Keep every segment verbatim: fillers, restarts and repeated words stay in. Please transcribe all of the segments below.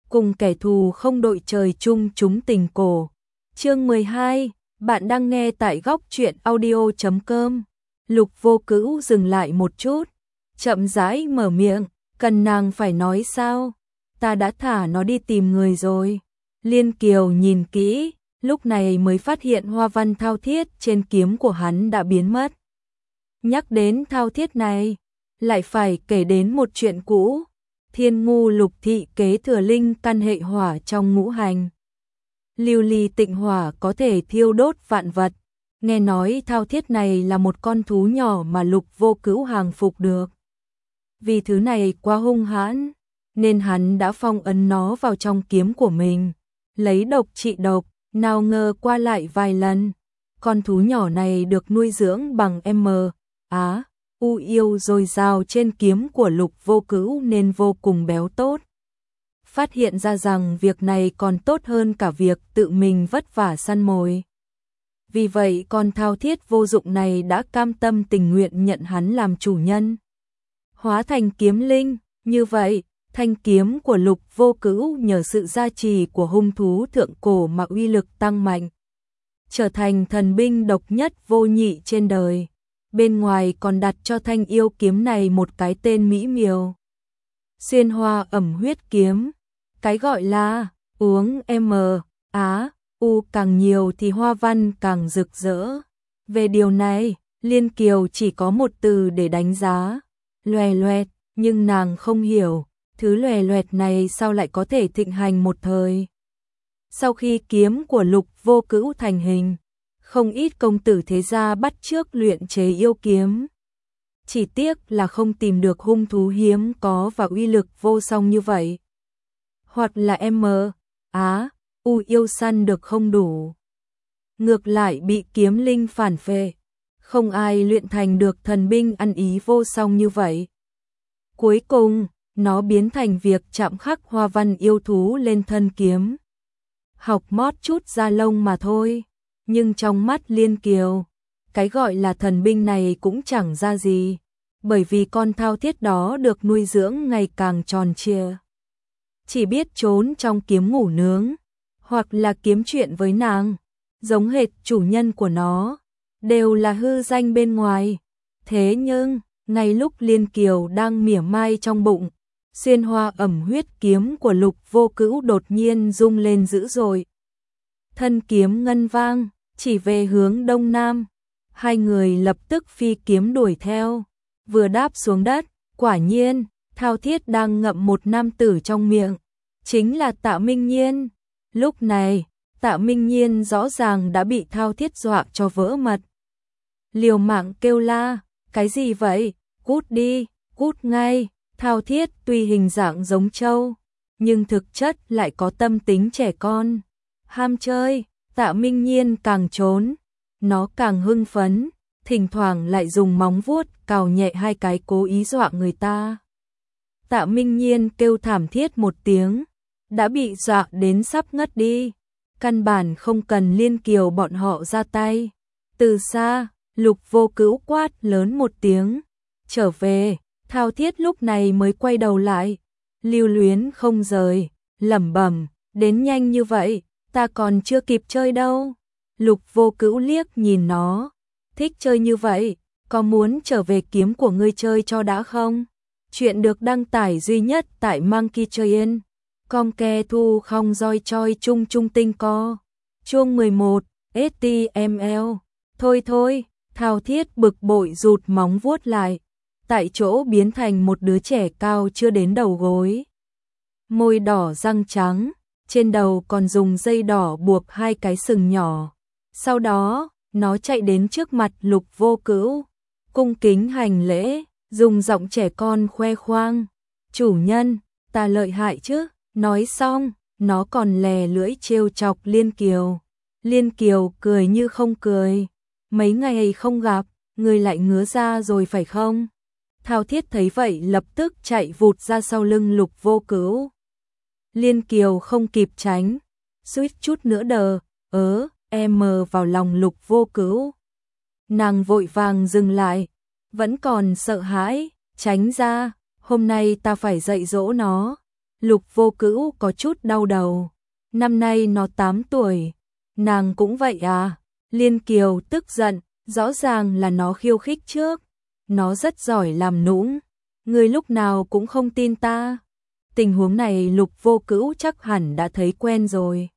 cùng kẻ thù không đội trời chung chúng tình cổ. Chương mười hai, bạn đang nghe tại góc truyện audio chấm com. Lục Vô Cữu dừng lại một chút, chậm rãi mở miệng, cần nàng phải nói sao? Ta đã thả nó đi tìm người rồi. Liên Kiều nhìn kỹ, lúc này mới phát hiện hoa văn thao thiết trên kiếm của hắn đã biến mất. Nhắc đến thao thiết này, lại phải kể đến một chuyện cũ. Thiên Ngu Lục Thị kế thừa linh căn hệ hỏa trong ngũ hành. Lưu ly tịnh hỏa có thể thiêu đốt vạn vật. Nghe nói thao thiết này là một con thú nhỏ mà Lục Vô Cữu hàng phục được. Vì thứ này quá hung hãn, nên hắn đã phong ấn nó vào trong kiếm của mình, lấy độc trị độc, nào ngờ qua lại vài lần. Con thú nhỏ này được nuôi dưỡng bằng M, Á, U yêu dồi dào trên kiếm của Lục Vô Cữu nên vô cùng béo tốt. Phát hiện ra rằng việc này còn tốt hơn cả việc tự mình vất vả săn mồi. Vì vậy con thao thiết vô dụng này đã cam tâm tình nguyện nhận hắn làm chủ nhân. Hóa thành kiếm linh, như vậy, thanh kiếm của Lục Vô Cữu nhờ sự gia trì của hung thú thượng cổ mà uy lực tăng mạnh, trở thành thần binh độc nhất vô nhị trên đời. Bên ngoài còn đặt cho thanh yêu kiếm này một cái tên mỹ miều. Xuyên hoa ẩm huyết kiếm. Cái gọi là uống M, Á, U càng nhiều thì hoa văn càng rực rỡ. Về điều này, Liên Kiều chỉ có một từ để đánh giá, loè loẹt, nhưng nàng không hiểu, thứ loè loẹt này sao lại có thể thịnh hành một thời. Sau khi kiếm của Lục Vô Cữu thành hình, không ít công tử thế gia bắt chước luyện chế yêu kiếm. Chỉ tiếc là không tìm được hung thú hiếm có và uy lực vô song như vậy. Hoặc là M, Á, U yêu săn được không đủ. Ngược lại bị kiếm linh phản phệ. Không ai luyện thành được thần binh ăn ý vô song như vậy. Cuối cùng, nó biến thành việc chạm khắc hoa văn yêu thú lên thân kiếm. Học mót chút da lông mà thôi. Nhưng trong mắt Liên Kiều, cái gọi là thần binh này cũng chẳng ra gì, bởi vì con thao thiết đó được nuôi dưỡng ngày càng tròn trịa. Chỉ biết trốn trong kiếm ngủ nướng, hoặc là kiếm chuyện với nàng, giống hệt chủ nhân của nó, đều là hư danh bên ngoài. Thế nhưng, ngay lúc Liên Kiều đang mỉa mai trong bụng, xuyên hoa ẩm huyết kiếm của Lục Vô Cữu đột nhiên rung lên dữ dội. Thân kiếm ngân vang, chỉ về hướng đông nam. Hai người lập tức phi kiếm đuổi theo. Vừa đáp xuống đất, quả nhiên, thao thiết đang ngậm một nam tử trong miệng. Chính là Tạ Minh Nhiên. Lúc này, Tạ Minh Nhiên rõ ràng đã bị thao thiết dọa cho vỡ mật. Liều mạng kêu la, cái gì vậy? Cút đi, cút ngay. Thao thiết tuy hình dạng giống trâu, nhưng thực chất lại có tâm tính trẻ con. Ham chơi. Tạ Minh Nhiên càng trốn, nó càng hưng phấn, thỉnh thoảng lại dùng móng vuốt cào nhẹ hai cái cố ý dọa người ta. Tạ Minh Nhiên kêu thảm thiết một tiếng, đã bị dọa đến sắp ngất đi, căn bản không cần Liên Kiều bọn họ ra tay. Từ xa, Lục Vô Cữu quát lớn một tiếng, trở về. Thao thiết lúc này mới quay đầu lại, lưu luyến không rời, lẩm bẩm, đến nhanh như vậy, ta còn chưa kịp chơi đâu. Lục Vô Cữu liếc nhìn nó, thích chơi như vậy, có muốn trở về kiếm của ngươi chơi cho đã không? Chuyện được đăng tải duy nhất tại Monkey Train. Com ke thu không roi choi chung chung tinh co. Chương mười một, ét tê em lờ. Thôi thôi, thao thiết bực bội rụt móng vuốt lại, tại chỗ biến thành một đứa trẻ cao chưa đến đầu gối. Môi đỏ răng trắng, trên đầu còn dùng dây đỏ buộc hai cái sừng nhỏ. Sau đó, nó chạy đến trước mặt Lục Vô Cữu, cung kính hành lễ, dùng giọng trẻ con khoe khoang. Chủ nhân, ta lợi hại chứ? Nói xong, nó còn lè lưỡi trêu chọc Liên Kiều. Liên Kiều cười như không cười. Mấy ngày không gặp, người lại ngứa ra rồi phải không? Thao thiết thấy vậy lập tức chạy vụt ra sau lưng Lục Vô Cữu. Liên Kiều không kịp tránh, suýt chút nữa đờ, ớ, em mờ vào lòng Lục Vô Cữu. Nàng vội vàng dừng lại, vẫn còn sợ hãi, tránh ra, hôm nay ta phải dạy dỗ nó. Lục Vô Cữu có chút đau đầu. Năm nay nó tám tuổi. Nàng cũng vậy à? Liên Kiều tức giận, rõ ràng là nó khiêu khích trước. Nó rất giỏi làm nũng. Ngươi lúc nào cũng không tin ta. Tình huống này Lục Vô Cữu chắc hẳn đã thấy quen rồi.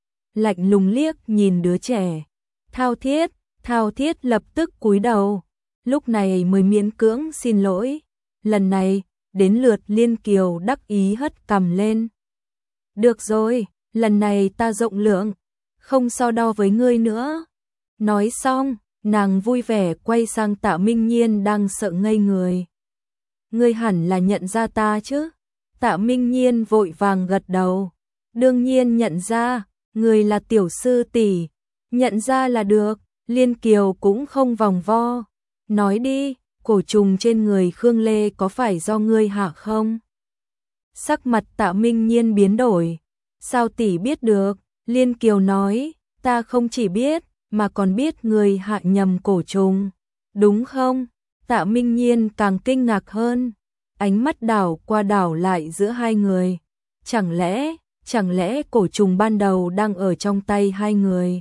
Lạnh lùng liếc nhìn đứa trẻ. Thao Thiết, Thao Thiết lập tức cúi đầu. Lúc này mới miễn cưỡng xin lỗi. Lần này, đến lượt Liên Kiều đắc ý hất cằm lên. Được rồi, lần này ta rộng lượng, không so đo với ngươi nữa. Nói xong, nàng vui vẻ quay sang Tạ Minh Nhiên đang sợ ngây người. Ngươi hẳn là nhận ra ta chứ? Tạ Minh Nhiên vội vàng gật đầu. Đương nhiên nhận ra, ngươi là tiểu sư tỷ, nhận ra là được. Liên Kiều cũng không vòng vo. Nói đi, cổ trùng trên người Khương Lê có phải do ngươi hạ không? Sắc mặt Tạ Minh Nhiên biến đổi. Sao tỷ biết được? Liên Kiều nói, ta không chỉ biết, mà còn biết người hạ nhầm cổ trùng. Đúng không? Tạ Minh Nhiên càng kinh ngạc hơn. Ánh mắt đảo qua đảo lại giữa hai người. Chẳng lẽ, chẳng lẽ cổ trùng ban đầu đang ở trong tay hai người?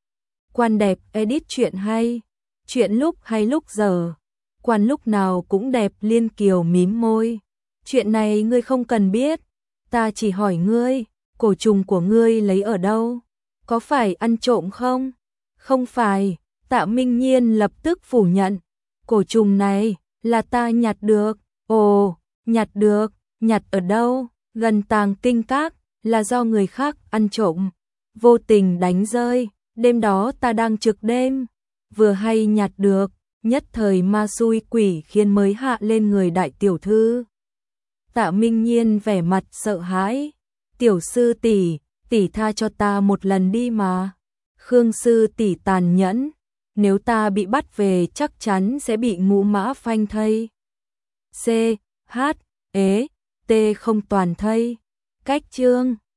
Quan đẹp edit chuyện hay. Chuyện lúc hay lúc giờ. Quan lúc nào cũng đẹp. Liên Kiều mím môi. Chuyện này ngươi không cần biết. Ta chỉ hỏi ngươi, cổ trùng của ngươi lấy ở đâu? Có phải ăn trộm không? Không phải. Tạ Minh Nhiên lập tức phủ nhận. Cổ trùng này là ta nhặt được. Ồ, nhặt được, nhặt ở đâu? Gần Tàng Kinh Các, là do người khác ăn trộm, vô tình đánh rơi. Đêm đó ta đang trực đêm, vừa hay nhặt được, nhất thời ma xui quỷ khiến mới hạ lên người đại tiểu thư. Tạ Minh Nhiên vẻ mặt sợ hãi. Tiểu sư tỷ, tỷ tha cho ta một lần đi mà. Khương sư tỷ tàn nhẫn, nếu ta bị bắt về chắc chắn sẽ bị ngũ mã phanh thây. C, H, ế, T không toàn thây. Cách chương